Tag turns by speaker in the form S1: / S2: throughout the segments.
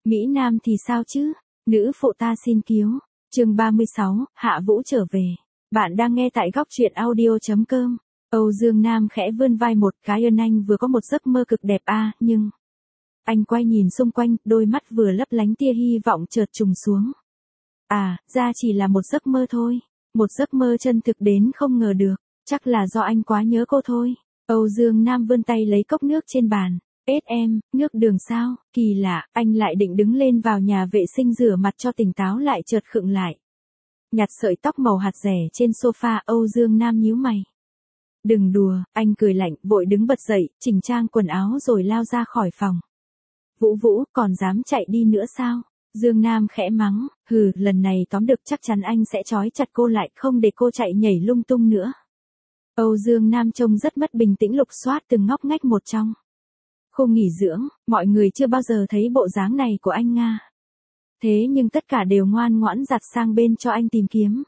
S1: Mỹ Nam thì sao chứ? Nữ phụ ta xin cứu. Chương 36, Hạ Vũ trở về. Bạn đang nghe tại góc truyện audio.com. Âu Dương Nam khẽ vươn vai một cái, ơn anh vừa có một giấc mơ cực đẹp nhưng... Anh quay nhìn xung quanh, đôi mắt vừa lấp lánh tia hy vọng chợt trùng xuống. Ra chỉ là một giấc mơ thôi. Một giấc mơ chân thực đến không ngờ được. Chắc là do anh quá nhớ cô thôi. Âu Dương Nam vươn tay lấy cốc nước trên bàn. Em, nước đường sao? Kỳ lạ, anh lại định đứng lên vào nhà vệ sinh rửa mặt cho tỉnh táo lại chợt khựng lại. Nhặt sợi tóc màu hạt rẻ trên sofa, Âu Dương Nam nhíu mày. Đừng đùa, anh cười lạnh, vội đứng bật dậy, chỉnh trang quần áo rồi lao ra khỏi phòng. Vũ, còn dám chạy đi nữa sao? Dương Nam khẽ mắng, lần này tóm được chắc chắn anh sẽ trói chặt cô lại, không để cô chạy nhảy lung tung nữa. Âu Dương Nam trông rất mất bình tĩnh, lục soát từng ngóc ngách một trong khu nghỉ dưỡng, mọi người chưa bao giờ thấy bộ dáng này của anh Nga. Thế nhưng tất cả đều ngoan ngoãn giặt sang bên cho anh tìm kiếm.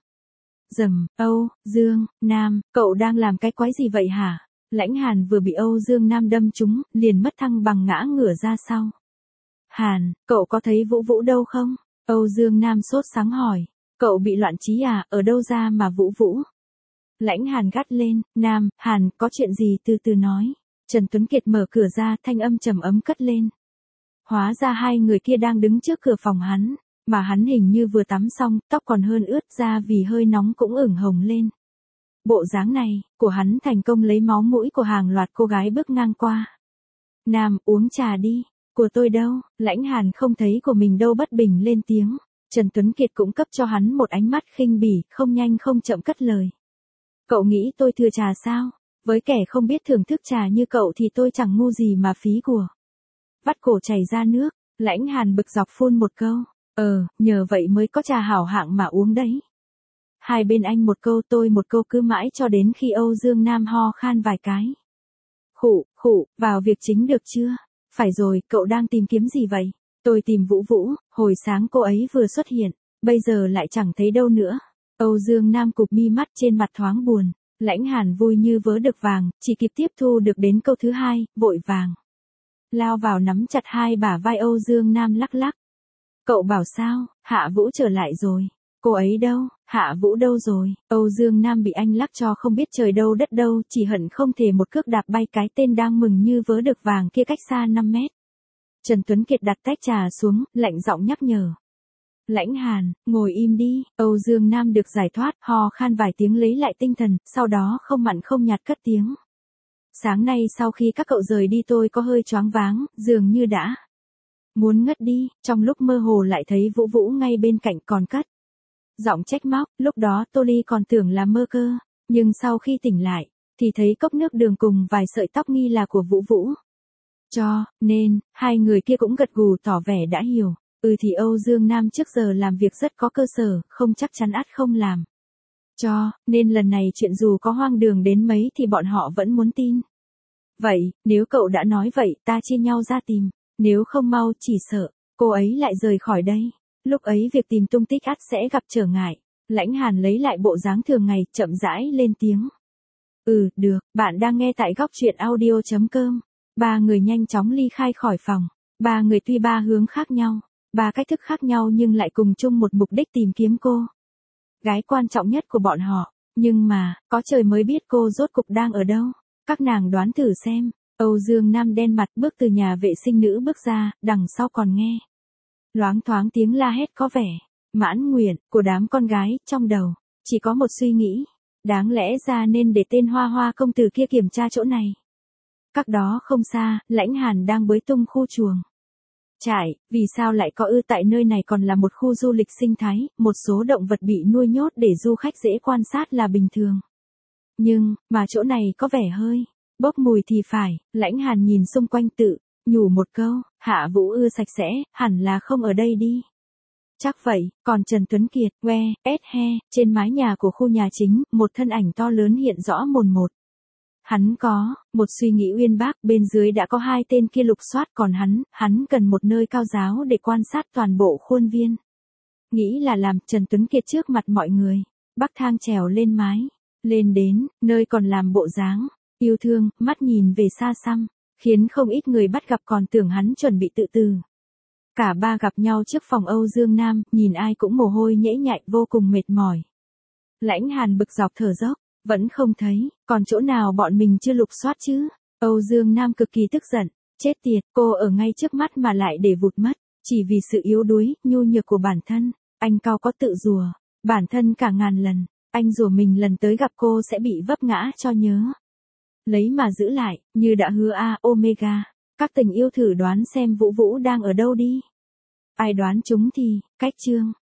S1: Âu Dương Nam, cậu đang làm cái quái gì vậy hả? Lãnh Hàn vừa bị Âu Dương Nam đâm trúng, liền mất thăng bằng ngã ngửa ra sau. Hàn, cậu có thấy Vũ đâu không? Âu Dương Nam sốt sắng hỏi. Cậu bị loạn trí ở đâu ra mà Vũ? Lãnh Hàn gắt lên, Hàn, có chuyện gì từ từ nói. Trần Tuấn Kiệt mở cửa ra, thanh âm trầm ấm cất lên. Hóa ra hai người kia đang đứng trước cửa phòng hắn, mà hắn hình như vừa tắm xong, tóc còn hơn ướt ra vì hơi nóng cũng ửng hồng lên. Bộ dáng này, của hắn thành công lấy máu mũi của hàng loạt cô gái bước ngang qua. Uống trà đi, của tôi đâu? Lãnh Hàn không thấy của mình đâu bất bình lên tiếng. Trần Tuấn Kiệt cũng cấp cho hắn một ánh mắt khinh bỉ, không nhanh không chậm cất lời. Cậu nghĩ tôi thừa trà sao? Với kẻ không biết thưởng thức trà như cậu thì tôi chẳng ngu gì mà phí của. Vắt cổ chảy ra nước, Lãnh Hàn bực dọc phun một câu. Nhờ vậy mới có trà hảo hạng mà uống đấy. Hai bên anh một câu tôi một câu, cứ mãi cho đến khi Âu Dương Nam ho khan vài cái. Khụ, vào việc chính được chưa? Phải rồi, cậu đang tìm kiếm gì vậy? Tôi tìm Vũ, hồi sáng cô ấy vừa xuất hiện, bây giờ lại chẳng thấy đâu nữa. Âu Dương Nam cụp mi mắt, trên mặt thoáng buồn. Lãnh Hàn vui như vớ được vàng, chỉ kịp tiếp thu được đến câu thứ hai, vội vàng lao vào nắm chặt hai bả vai Âu Dương Nam lắc. Cậu bảo sao? Hạ Vũ trở lại rồi. Cô ấy đâu? Hạ Vũ đâu rồi? Âu Dương Nam bị anh lắc cho không biết trời đâu đất đâu, chỉ hận không thể một cước đạp bay cái tên đang mừng như vớ được vàng kia cách xa 5 mét. Trần Tuấn Kiệt đặt tách trà xuống, lạnh giọng nhắc nhở. Lãnh Hàn, ngồi im đi. Âu Dương Nam được giải thoát, ho khan vài tiếng lấy lại tinh thần, sau đó không mặn không nhạt cất tiếng. Sáng nay sau khi các cậu rời đi tôi có hơi choáng váng, dường như đã muốn ngất đi, trong lúc mơ hồ lại thấy Vũ ngay bên cạnh còn cất giọng trách móc, lúc đó Tô Ly còn tưởng là mơ cơ, nhưng sau khi tỉnh lại, thì thấy cốc nước đường cùng vài sợi tóc nghi là của Vũ. Cho nên, hai người kia cũng gật gù tỏ vẻ đã hiểu. Thì Âu Dương Nam trước giờ làm việc rất có cơ sở, không chắc chắn ắt không làm. Cho nên lần này chuyện dù có hoang đường đến mấy thì bọn họ vẫn muốn tin. Vậy, nếu cậu đã nói vậy, ta chia nhau ra tìm. Nếu không mau chỉ sợ cô ấy lại rời khỏi đây. Lúc ấy việc tìm tung tích ắt sẽ gặp trở ngại. Lãnh Hàn lấy lại bộ dáng thường ngày, chậm rãi lên tiếng. Được, bạn đang nghe tại góc truyện audio.com. Ba người nhanh chóng ly khai khỏi phòng. Ba người tuy ba hướng khác nhau, ba cách thức khác nhau nhưng lại cùng chung một mục đích tìm kiếm cô gái quan trọng nhất của bọn họ. Nhưng mà, có trời mới biết cô rốt cục đang ở đâu. Các nàng đoán thử xem. Âu Dương Nam đen mặt bước từ nhà vệ sinh nữ bước ra, đằng sau còn nghe loáng thoáng tiếng la hét có vẻ mãn nguyện của đám con gái, trong đầu chỉ có một suy nghĩ, đáng lẽ ra nên để tên Hoa công tử kia kiểm tra chỗ này. Cách đó không xa, Lãnh Hàn đang bới tung khu chuồng trại, vì sao lại có tại nơi này còn là một khu du lịch sinh thái, một số động vật bị nuôi nhốt để du khách dễ quan sát là bình thường. Nhưng, mà chỗ này có vẻ hơi bốc mùi thì phải. Lãnh Hàn nhìn xung quanh tự nhủ một câu, Hạ Vũ sạch sẽ, hẳn là không ở đây đi. Chắc vậy, còn Trần Tuấn Kiệt, trên mái nhà của khu nhà chính, một thân ảnh to lớn hiện rõ mồn một. Hắn có một suy nghĩ uyên bác, bên dưới đã có hai tên kia lục soát, còn hắn cần một nơi cao giáo để quan sát toàn bộ khuôn viên. Nghĩ là làm, Trần Tuấn Kiệt trước mặt mọi người, bắc thang trèo lên mái, lên đến nơi còn làm bộ dáng yêu thương, mắt nhìn về xa xăm, khiến không ít người bắt gặp còn tưởng hắn chuẩn bị tự tử. Cả ba gặp nhau trước phòng Âu Dương Nam, nhìn ai cũng mồ hôi nhễ nhại vô cùng mệt mỏi. Lãnh Hàn bực dọc thở dốc, vẫn không thấy, còn chỗ nào bọn mình chưa lục soát chứ? Âu Dương Nam cực kỳ tức giận, chết tiệt, cô ở ngay trước mắt mà lại để vụt mất, chỉ vì sự yếu đuối, nhu nhược của bản thân, anh cao có tự rùa, bản thân cả ngàn lần, anh rủa mình lần tới gặp cô sẽ bị vấp ngã cho nhớ. Lấy mà giữ lại, như đã hứa Omega, các tình yêu thử đoán xem Vũ Vũ đang ở đâu đi. Ai đoán chúng thì, cách chương.